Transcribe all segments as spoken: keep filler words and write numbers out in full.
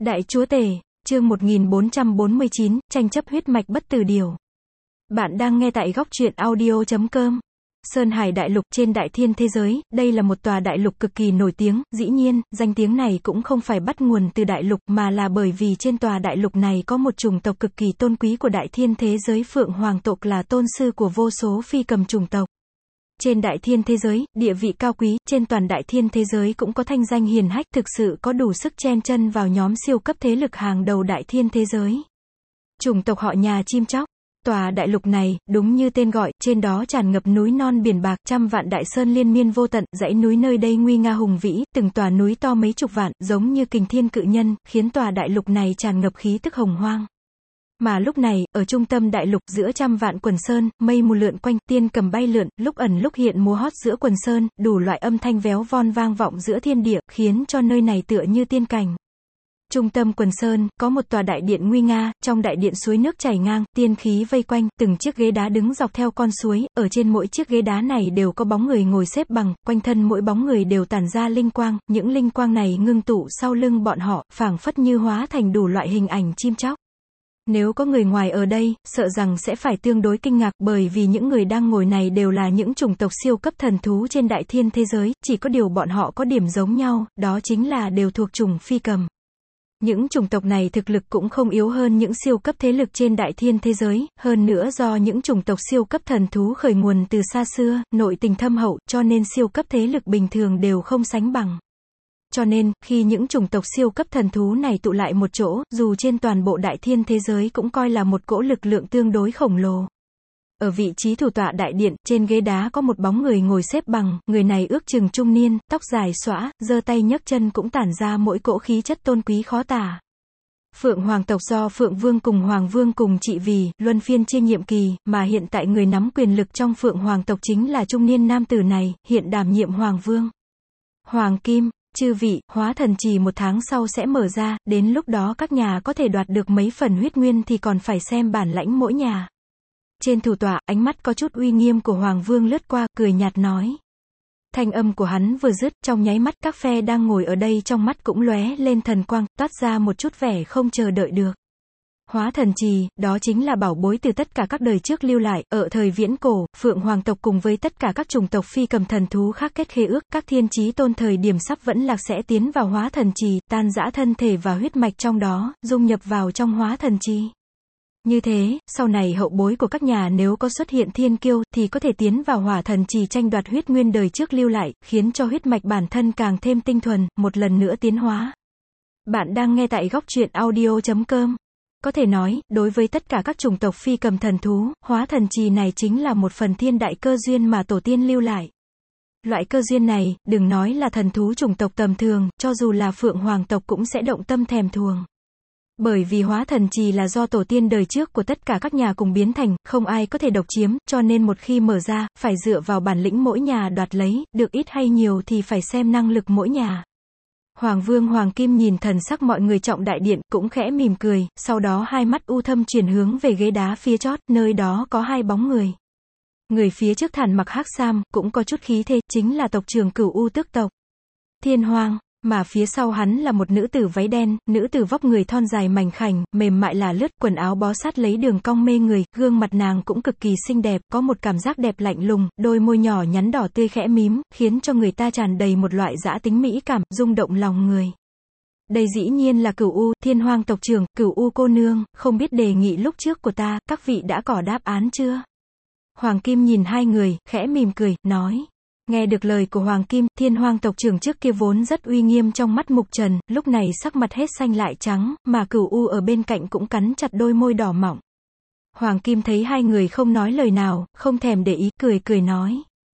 Đại chúa tể, chương một nghìn bốn trăm bốn mươi chín, tranh chấp huyết mạch bất tử điều. Bạn đang nghe tại góc truyện audio chấm com. Sơn Hải Đại Lục trên đại thiên thế giới, đây là một tòa đại lục cực kỳ nổi tiếng, dĩ nhiên, danh tiếng này cũng không phải bắt nguồn từ đại lục mà là bởi vì trên tòa đại lục này có một chủng tộc cực kỳ tôn quý của đại thiên thế giới Phượng Hoàng tộc là tôn sư của vô số phi cầm chủng tộc. Trên đại thiên thế giới, địa vị cao quý, trên toàn đại thiên thế giới cũng có thanh danh hiển hách, thực sự có đủ sức chen chân vào nhóm siêu cấp thế lực hàng đầu đại thiên thế giới. Chủng tộc họ nhà chim chóc. Tòa đại lục này, đúng như tên gọi, trên đó tràn ngập núi non biển bạc, trăm vạn đại sơn liên miên vô tận, dãy núi nơi đây nguy nga hùng vĩ, từng tòa núi to mấy chục vạn, giống như kình thiên cự nhân, khiến tòa đại lục này tràn ngập khí tức hồng hoang. Mà lúc này, ở trung tâm đại lục, giữa trăm vạn quần sơn, mây mù lượn quanh, tiên cầm bay lượn, lúc ẩn lúc hiện múa hót giữa quần sơn, đủ loại âm thanh véo von vang vọng giữa thiên địa, khiến cho nơi này tựa như tiên cảnh. Trung tâm quần sơn, có một tòa đại điện nguy nga, trong đại điện suối nước chảy ngang, tiên khí vây quanh, từng chiếc ghế đá đứng dọc theo con suối, ở trên mỗi chiếc ghế đá này đều có bóng người ngồi xếp bằng, quanh thân mỗi bóng người đều tản ra linh quang, những linh quang này ngưng tụ sau lưng bọn họ, phảng phất như hóa thành đủ loại hình ảnh chim chóc. Nếu có người ngoài ở đây, sợ rằng sẽ phải tương đối kinh ngạc, bởi vì những người đang ngồi này đều là những chủng tộc siêu cấp thần thú trên đại thiên thế giới, chỉ có điều bọn họ có điểm giống nhau, đó chính là đều thuộc chủng phi cầm. Những chủng tộc này thực lực cũng không yếu hơn những siêu cấp thế lực trên đại thiên thế giới, hơn nữa do những chủng tộc siêu cấp thần thú khởi nguồn từ xa xưa, nội tình thâm hậu, cho nên siêu cấp thế lực bình thường đều không sánh bằng. Cho nên, khi những chủng tộc siêu cấp thần thú này tụ lại một chỗ, dù trên toàn bộ đại thiên thế giới cũng coi là một cỗ lực lượng tương đối khổng lồ. Ở vị trí thủ tọa đại điện, trên ghế đá có một bóng người ngồi xếp bằng, người này ước chừng trung niên, tóc dài xõa, giơ tay nhấc chân cũng tản ra mỗi cỗ khí chất tôn quý khó tả. Phượng Hoàng tộc do Phượng Vương cùng Hoàng Vương cùng trị vì, luân phiên chia nhiệm kỳ, mà hiện tại người nắm quyền lực trong Phượng Hoàng tộc chính là trung niên nam tử này, hiện đảm nhiệm Hoàng Vương. Hoàng Kim, chư vị, hóa thần trì một tháng sau sẽ mở ra, đến lúc đó các nhà có thể đoạt được mấy phần huyết nguyên thì còn phải xem bản lãnh mỗi nhà. Trên thủ tọa, ánh mắt có chút uy nghiêm của Hoàng Vương lướt qua, cười nhạt nói. Thanh âm của hắn vừa dứt, trong nháy mắt các phe đang ngồi ở đây trong mắt cũng lóe lên thần quang, toát ra một chút vẻ không chờ đợi được. Hóa thần trì, đó chính là bảo bối từ tất cả các đời trước lưu lại, ở thời viễn cổ, Phượng Hoàng tộc cùng với tất cả các chủng tộc phi cầm thần thú khác kết khế ước, các thiên chí tôn thời điểm sắp vẫn lạc sẽ tiến vào hóa thần trì, tan rã thân thể và huyết mạch trong đó, dung nhập vào trong hóa thần trì. Như thế, sau này hậu bối của các nhà nếu có xuất hiện thiên kiêu, thì có thể tiến vào hỏa thần trì tranh đoạt huyết nguyên đời trước lưu lại, khiến cho huyết mạch bản thân càng thêm tinh thuần, một lần nữa tiến hóa. Bạn đang nghe tại góc truyện audio chấm com. Có thể nói, đối với tất cả các chủng tộc phi cầm thần thú, hóa thần trì này chính là một phần thiên đại cơ duyên mà tổ tiên lưu lại. Loại cơ duyên này, đừng nói là thần thú chủng tộc tầm thường, cho dù là Phượng Hoàng tộc cũng sẽ động tâm thèm thuồng. Bởi vì hóa thần trì là do tổ tiên đời trước của tất cả các nhà cùng biến thành, không ai có thể độc chiếm, cho nên một khi mở ra, phải dựa vào bản lĩnh mỗi nhà đoạt lấy, được ít hay nhiều thì phải xem năng lực mỗi nhà. Hoàng Vương Hoàng Kim nhìn thần sắc mọi người trọng đại điện, cũng khẽ mỉm cười, sau đó hai mắt u thâm chuyển hướng về ghế đá phía chót, nơi đó có hai bóng người. Người phía trước thản mặc hắc sam, cũng có chút khí thế, chính là tộc trưởng Cửu U Tước tộc Thiên Hoàng. Mà phía sau hắn là một nữ tử váy đen, nữ tử vóc người thon dài mảnh khảnh, mềm mại là lướt, quần áo bó sát lấy đường cong mê người, gương mặt nàng cũng cực kỳ xinh đẹp, có một cảm giác đẹp lạnh lùng, đôi môi nhỏ nhắn đỏ tươi khẽ mím, khiến cho người ta tràn đầy một loại dã tính mỹ cảm, rung động lòng người. Đây dĩ nhiên là Cửu U, Thiên Hoàng tộc trưởng, Cửu U cô nương, không biết đề nghị lúc trước của ta, các vị đã có đáp án chưa? Hoàng Kim nhìn hai người, khẽ mỉm cười, nói. Nghe được lời của Hoàng Kim, Thiên Hoàng tộc trưởng trước kia vốn rất uy nghiêm trong mắt Mục Trần, lúc này sắc mặt hết xanh lại trắng, mà Cửu U ở bên cạnh cũng cắn chặt đôi môi đỏ mọng. Hoàng Kim thấy hai người không nói lời nào, không thèm để ý, cười cười nói.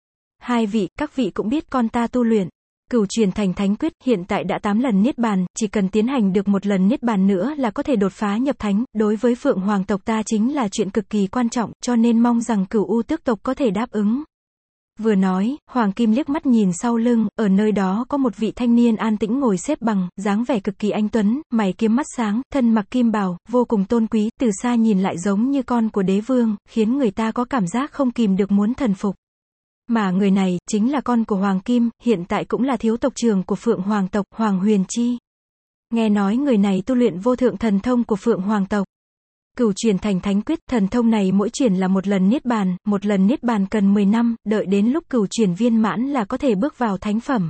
Hai vị, các vị cũng biết con ta tu luyện Cửu Truyền Thành Thánh Quyết, hiện tại đã tám lần niết bàn, chỉ cần tiến hành được một lần niết bàn nữa là có thể đột phá nhập thánh, đối với Phượng Hoàng tộc ta chính là chuyện cực kỳ quan trọng, cho nên mong rằng Cửu U Tước tộc có thể đáp ứng. Vừa nói, Hoàng Kim liếc mắt nhìn sau lưng, ở nơi đó có một vị thanh niên an tĩnh ngồi xếp bằng, dáng vẻ cực kỳ anh tuấn, mày kiếm mắt sáng, thân mặc kim bào, vô cùng tôn quý, từ xa nhìn lại giống như con của đế vương, khiến người ta có cảm giác không kìm được muốn thần phục. Mà người này, chính là con của Hoàng Kim, hiện tại cũng là thiếu tộc trưởng của Phượng Hoàng tộc, Hoàng Huyền Chi. Nghe nói người này tu luyện vô thượng thần thông của Phượng Hoàng tộc. Cửu truyền thành thánh quyết, thần thông này mỗi truyền là một lần niết bàn, một lần niết bàn cần mười năm, đợi đến lúc cửu truyền viên mãn là có thể bước vào thánh phẩm.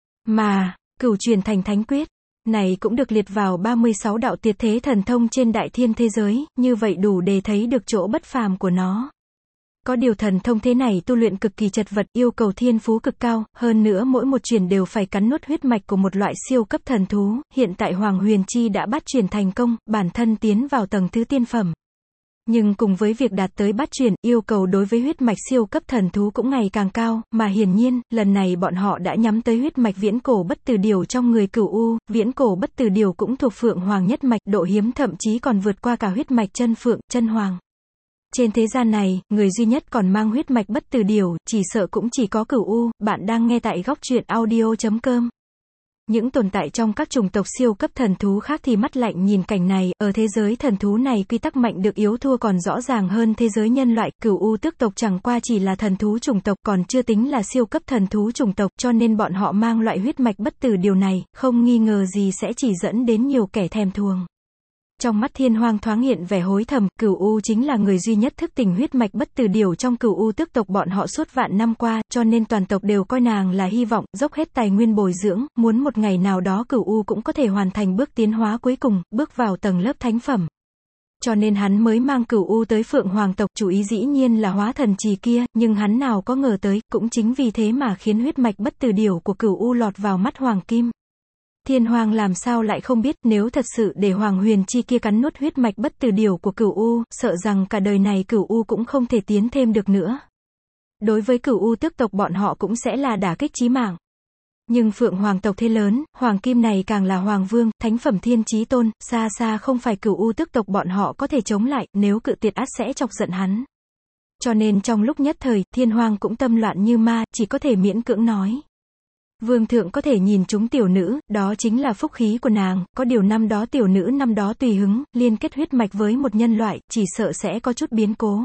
Mà, cửu truyền thành thánh quyết này cũng được liệt vào ba mươi sáu đạo tuyệt thế thần thông trên đại thiên thế giới, như vậy đủ để thấy được chỗ bất phàm của nó. Có điều thần thông thế này tu luyện cực kỳ chật vật, yêu cầu thiên phú cực cao, hơn nữa mỗi một truyền đều phải cắn nuốt huyết mạch của một loại siêu cấp thần thú, hiện tại Hoàng Huyền Chi đã bắt truyền thành công, bản thân tiến vào tầng thứ tiên phẩm. Nhưng cùng với việc đạt tới bát truyền, yêu cầu đối với huyết mạch siêu cấp thần thú cũng ngày càng cao, mà hiển nhiên, lần này bọn họ đã nhắm tới huyết mạch viễn cổ bất tử điều trong người Cửu U, viễn cổ bất tử điều cũng thuộc Phượng Hoàng nhất mạch, độ hiếm thậm chí còn vượt qua cả huyết mạch chân Phượng, chân Hoàng. Trên thế gian này, người duy nhất còn mang huyết mạch bất tử điều, chỉ sợ cũng chỉ có Cửu U. Bạn đang nghe tại góc truyện audio chấm com. Những tồn tại trong các chủng tộc siêu cấp thần thú khác thì mắt lạnh nhìn cảnh này, ở thế giới thần thú này quy tắc mạnh được yếu thua còn rõ ràng hơn thế giới nhân loại, Cửu U tước tộc chẳng qua chỉ là thần thú chủng tộc còn chưa tính là siêu cấp thần thú chủng tộc, cho nên bọn họ mang loại huyết mạch bất tử điều này, không nghi ngờ gì sẽ chỉ dẫn đến nhiều kẻ thèm thuồng. Trong mắt Thiên Hoang thoáng hiện vẻ hối thầm, Cửu U chính là người duy nhất thức tỉnh huyết mạch bất tử điều trong Cửu U tước tộc bọn họ suốt vạn năm qua, cho nên toàn tộc đều coi nàng là hy vọng, dốc hết tài nguyên bồi dưỡng, muốn một ngày nào đó Cửu U cũng có thể hoàn thành bước tiến hóa cuối cùng, bước vào tầng lớp thánh phẩm. Cho nên hắn mới mang Cửu U tới Phượng Hoàng tộc, chủ ý dĩ nhiên là hóa thần trì kia, nhưng hắn nào có ngờ tới, cũng chính vì thế mà khiến huyết mạch bất tử điều của Cửu U lọt vào mắt Hoàng Kim. Thiên Hoàng làm sao lại không biết, nếu thật sự để Hoàng Huyền Chi kia cắn nuốt huyết mạch bất tử điều của Cửu U, sợ rằng cả đời này Cửu U cũng không thể tiến thêm được nữa. Đối với Cửu U tước tộc bọn họ cũng sẽ là đả kích chí mạng. Nhưng Phượng Hoàng tộc thế lớn, Hoàng Kim này càng là Hoàng Vương, thánh phẩm thiên chí tôn, xa xa không phải Cửu U tước tộc bọn họ có thể chống lại, nếu cự tuyệt ắt sẽ chọc giận hắn. Cho nên trong lúc nhất thời, Thiên Hoàng cũng tâm loạn như ma, chỉ có thể miễn cưỡng nói. Vương thượng có thể nhìn chúng tiểu nữ, đó chính là phúc khí của nàng, có điều năm đó tiểu nữ năm đó tùy hứng, liên kết huyết mạch với một nhân loại, chỉ sợ sẽ có chút biến cố.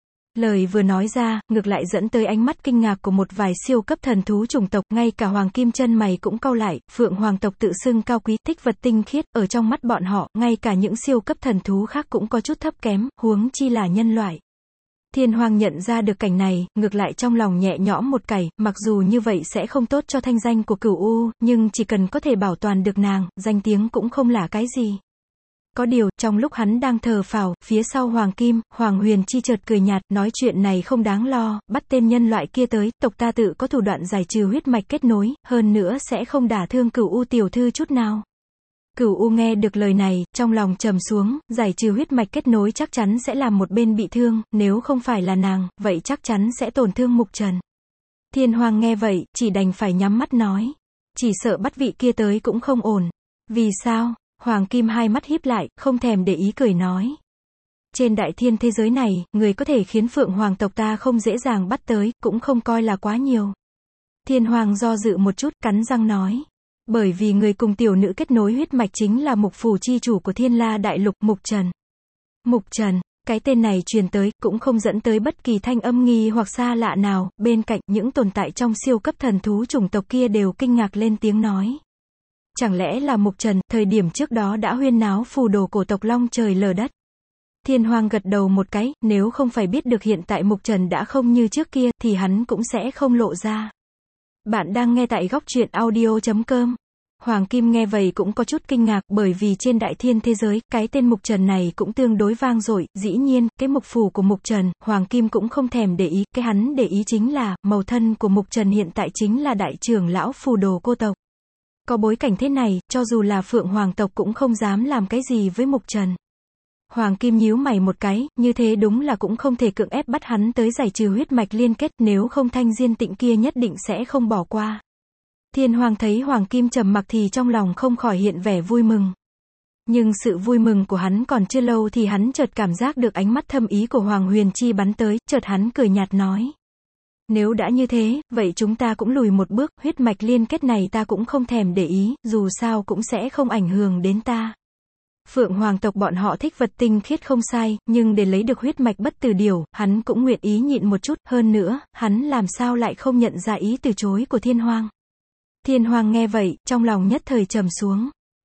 Lời vừa nói ra, ngược lại dẫn tới ánh mắt kinh ngạc của một vài siêu cấp thần thú chủng tộc, ngay cả Hoàng Kim chân mày cũng cau lại, Phượng Hoàng tộc tự xưng cao quý, thích vật tinh khiết, ở trong mắt bọn họ, ngay cả những siêu cấp thần thú khác cũng có chút thấp kém, huống chi là nhân loại. Thiên Hoàng nhận ra được cảnh này, ngược lại trong lòng nhẹ nhõm một cày, mặc dù như vậy sẽ không tốt cho thanh danh của Cửu U, nhưng chỉ cần có thể bảo toàn được nàng, danh tiếng cũng không là cái gì. Có điều, trong lúc hắn đang thờ phào, phía sau Hoàng Kim, Hoàng Huyền Chi chợt cười nhạt, nói chuyện này không đáng lo, bắt tên nhân loại kia tới, tộc ta tự có thủ đoạn giải trừ huyết mạch kết nối, hơn nữa sẽ không đả thương Cửu U tiểu thư chút nào. Cửu U nghe được lời này, trong lòng trầm xuống, giải trừ huyết mạch kết nối chắc chắn sẽ làm một bên bị thương, nếu không phải là nàng, vậy chắc chắn sẽ tổn thương Mục Trần. Thiên Hoàng nghe vậy, chỉ đành phải nhắm mắt nói. Chỉ sợ bắt vị kia tới cũng không ổn. Vì sao? Hoàng Kim hai mắt híp lại, không thèm để ý cười nói. Trên đại thiên thế giới này, người có thể khiến Phượng Hoàng tộc ta không dễ dàng bắt tới, cũng không coi là quá nhiều. Thiên Hoàng do dự một chút, cắn răng nói. Bởi vì người cùng tiểu nữ kết nối huyết mạch chính là Mục phủ chi chủ của Thiên La Đại Lục, Mục Trần. Mục Trần, cái tên này truyền tới, cũng không dẫn tới bất kỳ thanh âm nghi hoặc xa lạ nào, bên cạnh những tồn tại trong siêu cấp thần thú chủng tộc kia đều kinh ngạc lên tiếng nói. Chẳng lẽ là Mục Trần, thời điểm trước đó đã huyên náo phù đồ cổ tộc long trời lở đất. Thiên Hoàng gật đầu một cái, nếu không phải biết được hiện tại Mục Trần đã không như trước kia, thì hắn cũng sẽ không lộ ra. Bạn đang nghe tại góc truyện audio chấm com. Hoàng Kim nghe vậy cũng có chút kinh ngạc, bởi vì trên đại thiên thế giới, cái tên Mục Trần này cũng tương đối vang dội, dĩ nhiên, cái mục phủ của Mục Trần, Hoàng Kim cũng không thèm để ý, cái hắn để ý chính là, màu thân của Mục Trần hiện tại chính là đại trưởng lão phù đồ cô tộc. Có bối cảnh thế này, cho dù là Phượng Hoàng tộc cũng không dám làm cái gì với Mục Trần. Hoàng Kim nhíu mày một cái, như thế đúng là cũng không thể cưỡng ép bắt hắn tới giải trừ huyết mạch liên kết, nếu không Thanh Diên Tịnh kia nhất định sẽ không bỏ qua. Thiên Hoàng thấy Hoàng Kim trầm mặc thì trong lòng không khỏi hiện vẻ vui mừng. Nhưng sự vui mừng của hắn còn chưa lâu thì hắn chợt cảm giác được ánh mắt thâm ý của Hoàng Huyền Chi bắn tới, chợt hắn cười nhạt nói. Nếu đã như thế, vậy chúng ta cũng lùi một bước, huyết mạch liên kết này ta cũng không thèm để ý, dù sao cũng sẽ không ảnh hưởng đến ta. Phượng Hoàng tộc bọn họ thích vật tinh khiết không sai, nhưng để lấy được huyết mạch bất tử điều, hắn cũng nguyện ý nhịn một chút, hơn nữa, hắn làm sao lại không nhận ra ý từ chối của Thiên Hoàng. Thiên Hoàng nghe vậy, trong lòng nhất thời trầm xuống.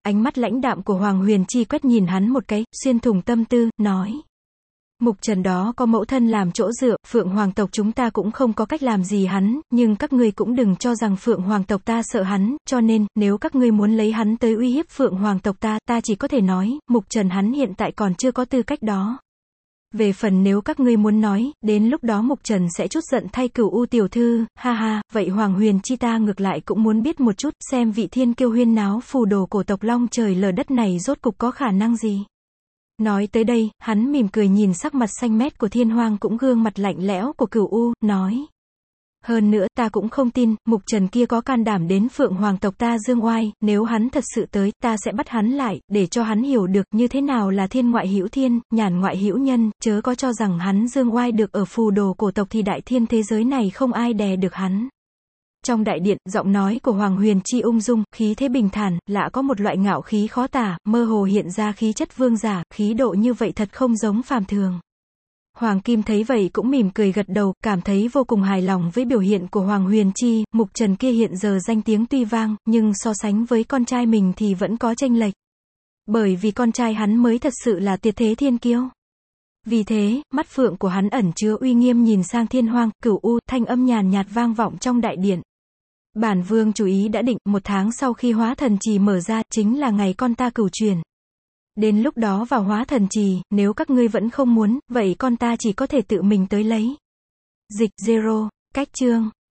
ánh mắt lãnh đạm của Hoàng Huyền Chi quét nhìn hắn một cái, xuyên thủng tâm tư, nói. Mục Trần đó có mẫu thân làm chỗ dựa, Phượng Hoàng tộc chúng ta cũng không có cách làm gì hắn, nhưng các ngươi cũng đừng cho rằng Phượng Hoàng tộc ta sợ hắn, cho nên, nếu các ngươi muốn lấy hắn tới uy hiếp Phượng Hoàng tộc ta, ta chỉ có thể nói, Mục Trần hắn hiện tại còn chưa có tư cách đó. Về phần nếu các ngươi muốn nói, đến lúc đó Mục Trần sẽ chút giận thay Cửu U tiểu thư, ha ha, vậy Hoàng Huyền Chi ta ngược lại cũng muốn biết một chút, xem vị thiên kiêu huyên náo phù đồ cổ tộc long trời lở đất này rốt cục có khả năng gì. Nói tới đây, hắn mỉm cười nhìn sắc mặt xanh mét của Thiên Hoang cũng gương mặt lạnh lẽo của Cửu U, nói. Hơn nữa, ta cũng không tin, Mục Trần kia có can đảm đến Phượng Hoàng tộc ta dương oai, nếu hắn thật sự tới, ta sẽ bắt hắn lại, để cho hắn hiểu được như thế nào là thiên ngoại hữu thiên, nhàn ngoại hữu nhân, chớ có cho rằng hắn dương oai được ở phù đồ cổ tộc thì đại thiên thế giới này không ai đè được hắn. Trong đại điện, giọng nói của Hoàng Huyền Chi ung dung, khí thế bình thản, lạ có một loại ngạo khí khó tả, mơ hồ hiện ra khí chất vương giả, khí độ như vậy thật không giống phàm thường. Hoàng Kim thấy vậy cũng mỉm cười gật đầu, cảm thấy vô cùng hài lòng với biểu hiện của Hoàng Huyền Chi, Mục Trần kia hiện giờ danh tiếng tuy vang, nhưng so sánh với con trai mình thì vẫn có chênh lệch. Bởi vì con trai hắn mới thật sự là tuyệt thế thiên kiêu. Vì thế, mắt phượng của hắn ẩn chứa uy nghiêm nhìn sang Thiên Hoang, Cửu U, thanh âm nhàn nhạt vang vọng trong đại điện. Bản vương chủ ý đã định, một tháng sau khi hóa thần trì mở ra, chính là ngày con ta cửu truyền. Đến lúc đó vào hóa thần trì, nếu các ngươi vẫn không muốn, vậy con ta chỉ có thể tự mình tới lấy. Dịch Zero, cách chương.